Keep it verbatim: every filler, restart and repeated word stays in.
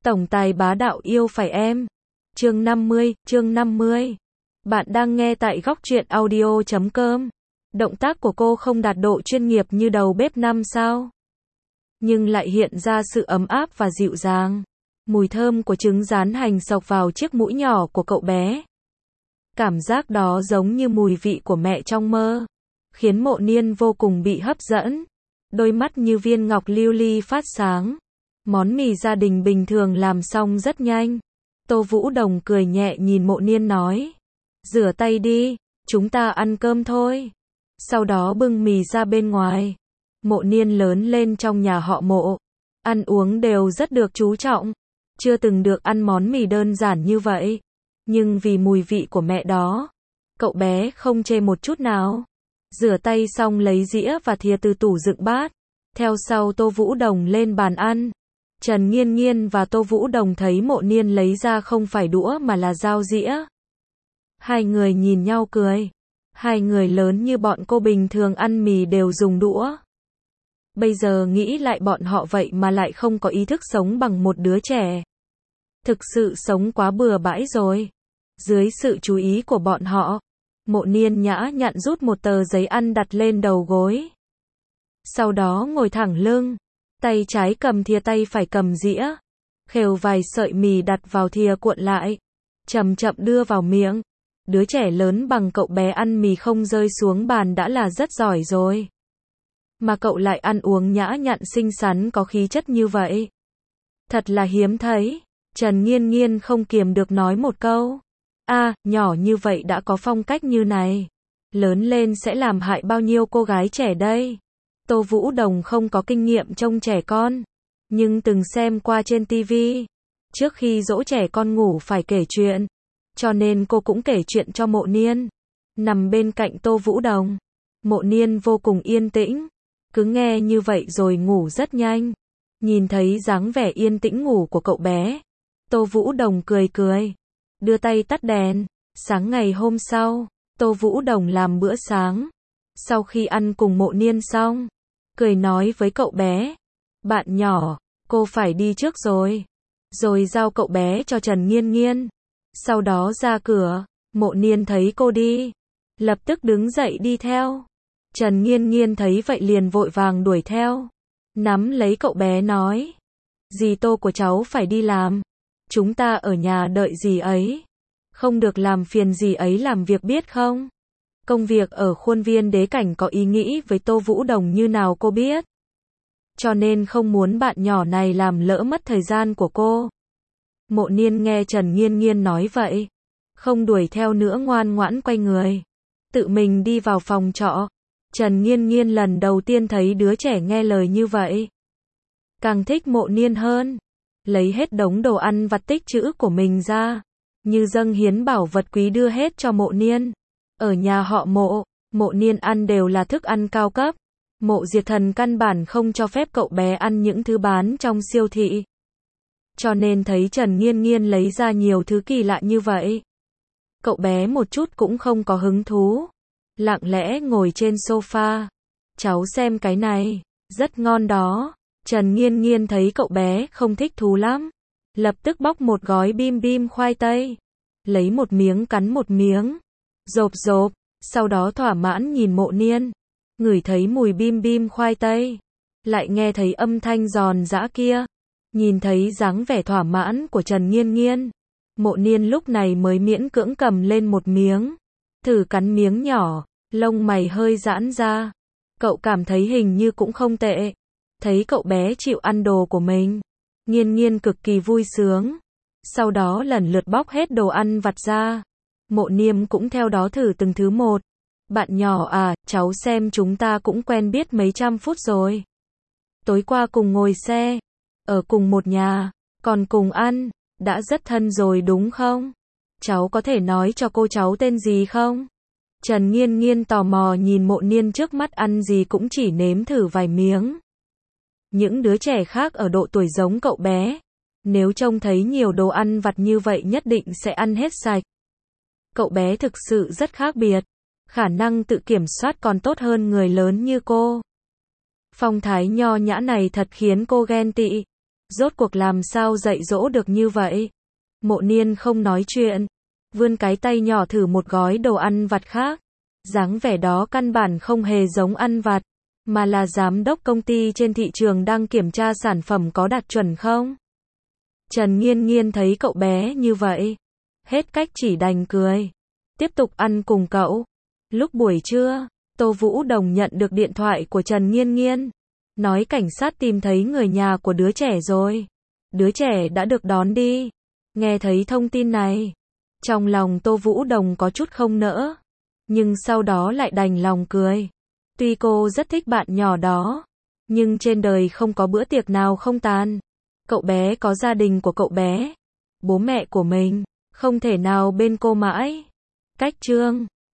Tổng tài bá đạo yêu phải em. Chương năm mươi, chương năm mươi. Bạn đang nghe tại góc truyện audio chấm com. Động tác của cô không đạt độ chuyên nghiệp như đầu bếp năm sao, nhưng lại hiện ra sự ấm áp và dịu dàng. Mùi thơm của trứng rán hành xộc vào chiếc mũi nhỏ của cậu bé. Cảm giác đó giống như mùi vị của mẹ trong mơ, khiến Mộ Niên vô cùng bị hấp dẫn. Đôi mắt như viên ngọc lưu ly phát sáng. Món mì gia đình bình thường làm xong rất nhanh. Tô Vũ Đồng cười nhẹ nhìn Mộ Niên nói: rửa tay đi, chúng ta ăn cơm thôi. Sau đó bưng mì ra bên ngoài. Mộ Niên lớn lên trong nhà họ Mộ, ăn uống đều rất được chú trọng, chưa từng được ăn món mì đơn giản như vậy. Nhưng vì mùi vị của mẹ đó, cậu bé không chê một chút nào. Rửa tay xong lấy dĩa và thìa từ tủ dựng bát. Theo sau Tô Vũ Đồng lên bàn ăn. Trần Nghiên Nghiên và Tô Vũ Đồng thấy Mộ Niên lấy ra không phải đũa mà là dao dĩa. Hai người nhìn nhau cười. Hai người lớn như bọn cô bình thường ăn mì đều dùng đũa. Bây giờ nghĩ lại bọn họ vậy mà lại không có ý thức sống bằng một đứa trẻ. Thực sự sống quá bừa bãi rồi. Dưới sự chú ý của bọn họ, Mộ Niên nhã nhặn rút một tờ giấy ăn đặt lên đầu gối. Sau đó ngồi thẳng lưng, tay trái cầm thìa tay phải cầm dĩa, khều vài sợi mì đặt vào thìa cuộn lại, chậm chậm đưa vào miệng. Đứa trẻ lớn bằng cậu bé ăn mì không rơi xuống bàn đã là rất giỏi rồi. Mà cậu lại ăn uống nhã nhặn xinh xắn có khí chất như vậy. Thật là hiếm thấy. Trần Nghiên Nghiên không kiềm được nói một câu. A, à, nhỏ như vậy đã có phong cách như này. Lớn lên sẽ làm hại bao nhiêu cô gái trẻ đây. Tô Vũ Đồng không có kinh nghiệm trông trẻ con, nhưng từng xem qua trên tivi. Trước khi dỗ trẻ con ngủ phải kể chuyện, cho nên cô cũng kể chuyện cho Mộ Niên. Nằm bên cạnh Tô Vũ Đồng, Mộ Niên vô cùng yên tĩnh, cứ nghe như vậy rồi ngủ rất nhanh. Nhìn thấy dáng vẻ yên tĩnh ngủ của cậu bé, Tô Vũ Đồng cười cười, đưa tay tắt đèn. Sáng ngày hôm sau, Tô Vũ Đồng làm bữa sáng. Sau khi ăn cùng Mộ Niên xong, cười nói với cậu bé: bạn nhỏ, cô phải đi trước rồi. Rồi giao cậu bé cho Trần Nghiên Nghiên. Sau đó ra cửa. Mộ Niên thấy cô đi, lập tức đứng dậy đi theo. Trần Nghiên Nghiên thấy vậy liền vội vàng đuổi theo, nắm lấy cậu bé nói: dì Tô của cháu phải đi làm, chúng ta ở nhà đợi dì ấy, không được làm phiền dì ấy làm việc biết không? Công việc ở khuôn viên đế cảnh có ý nghĩ với Tô Vũ Đồng như nào cô biết, cho nên không muốn bạn nhỏ này làm lỡ mất thời gian của cô. Mộ Niên nghe Trần Nghiên Nghiên nói vậy, không đuổi theo nữa, ngoan ngoãn quay người, tự mình đi vào phòng trọ. Trần Nghiên Nghiên lần đầu tiên thấy đứa trẻ nghe lời như vậy, càng thích Mộ Niên hơn. Lấy hết đống đồ ăn vặt tích trữ của mình ra, như dâng hiến bảo vật quý đưa hết cho Mộ Niên. Ở nhà họ Mộ, Mộ Niên ăn đều là thức ăn cao cấp. Mộ Diệt Thần căn bản không cho phép cậu bé ăn những thứ bán trong siêu thị. Cho nên thấy Trần Nghiên Nghiên lấy ra nhiều thứ kỳ lạ như vậy, cậu bé một chút cũng không có hứng thú, lặng lẽ ngồi trên sofa. Cháu xem cái này, rất ngon đó. Trần Nghiên Nghiên thấy cậu bé không thích thú lắm, lập tức bóc một gói bim bim khoai tây, lấy một miếng cắn một miếng, rộp rộp, sau đó thỏa mãn nhìn Mộ Niên. Ngửi thấy mùi bim bim khoai tây, lại nghe thấy âm thanh giòn giã kia, nhìn thấy dáng vẻ thỏa mãn của Trần Nghiên Nghiên, Mộ Niên lúc này mới miễn cưỡng cầm lên một miếng, thử cắn miếng nhỏ, lông mày hơi giãn ra. Cậu cảm thấy hình như cũng không tệ. Thấy cậu bé chịu ăn đồ của mình, Nghiên Nghiên cực kỳ vui sướng. Sau đó lần lượt bóc hết đồ ăn vặt ra. Mộ Niên cũng theo đó thử từng thứ một. Bạn nhỏ à, cháu xem chúng ta cũng quen biết mấy trăm phút rồi. Tối qua cùng ngồi xe, ở cùng một nhà, còn cùng ăn, đã rất thân rồi đúng không? Cháu có thể nói cho cô cháu tên gì không? Trần Nghiên Nghiên tò mò nhìn Mộ Niên trước mắt ăn gì cũng chỉ nếm thử vài miếng. Những đứa trẻ khác ở độ tuổi giống cậu bé, nếu trông thấy nhiều đồ ăn vặt như vậy nhất định sẽ ăn hết sạch. Cậu bé thực sự rất khác biệt, khả năng tự kiểm soát còn tốt hơn người lớn như cô. Phong thái nho nhã này thật khiến cô ghen tị. Rốt cuộc làm sao dạy dỗ được như vậy? Mộ Niên không nói chuyện, vươn cái tay nhỏ thử một gói đồ ăn vặt khác. Dáng vẻ đó căn bản không hề giống ăn vặt, mà là giám đốc công ty trên thị trường đang kiểm tra sản phẩm có đạt chuẩn không. Trần Nghiên Nghiên thấy cậu bé như vậy, hết cách chỉ đành cười, tiếp tục ăn cùng cậu. Lúc buổi trưa, Tô Vũ Đồng nhận được điện thoại của Trần Nghiên Nghiên, nói cảnh sát tìm thấy người nhà của đứa trẻ rồi. Đứa trẻ đã được đón đi. Nghe thấy thông tin này, trong lòng Tô Vũ Đồng có chút không nỡ, nhưng sau đó lại đành lòng cười. Tuy cô rất thích bạn nhỏ đó, nhưng trên đời không có bữa tiệc nào không tàn. Cậu bé có gia đình của cậu bé, bố mẹ của mình, không thể nào bên cô mãi. Cách chương